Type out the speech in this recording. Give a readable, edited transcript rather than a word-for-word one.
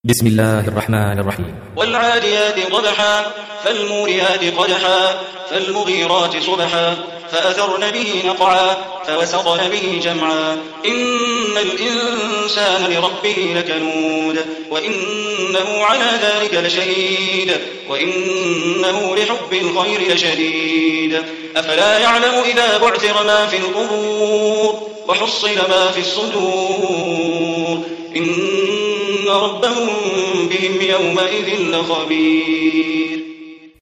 بسم الله الرحمن الرحيم. والعاديات ضبحا فالموريات قدحا فالمغيرات صبحا فأثرن به نقعا فوسطن به جمعا إن الإنسان لربه لكنود وإنه على ذلك لشهيد وإنه لحب الخير لشديد أفلا يعلم إذا بعثر ما في القبور وحصل ما في الصدور إن ربهم بهم يومئذ لخبير.